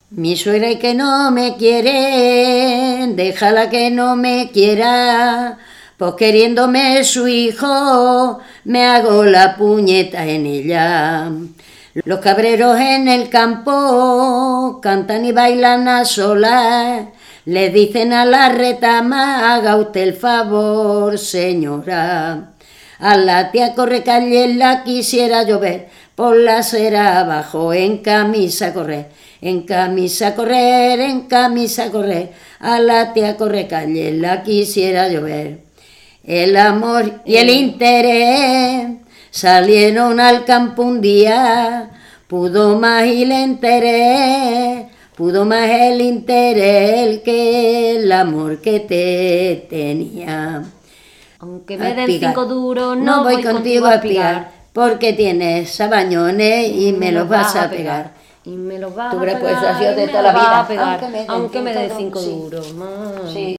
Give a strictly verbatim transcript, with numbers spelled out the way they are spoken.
Mi suegra y que no me quiere, déjala que no me quiera, pues queriéndome su hijo, me hago la puñeta en ella. Los cabreros en el campo cantan y bailan a solas, le dicen a la retama, haga usted el favor, señora. A la tía Correcalle la quisiera llover, por la acera abajo, en camisa correr, en camisa correr, en camisa correr. A la tía Correcalle la quisiera llover. El amor y el interés salieron al campo un día, pudo más y el interés, pudo más el interés que el amor que te tenía. Aunque me den cinco duros, no, no voy, voy contigo a espiar, porque tienes sabañones y me los vas a pegar. Y me los vas Tú a ves, pegar, pues, eso ha sido y de me toda los la vas vida. a pegar, Aunque me den aunque me den cinco cinco duros, duros. sí. Sí.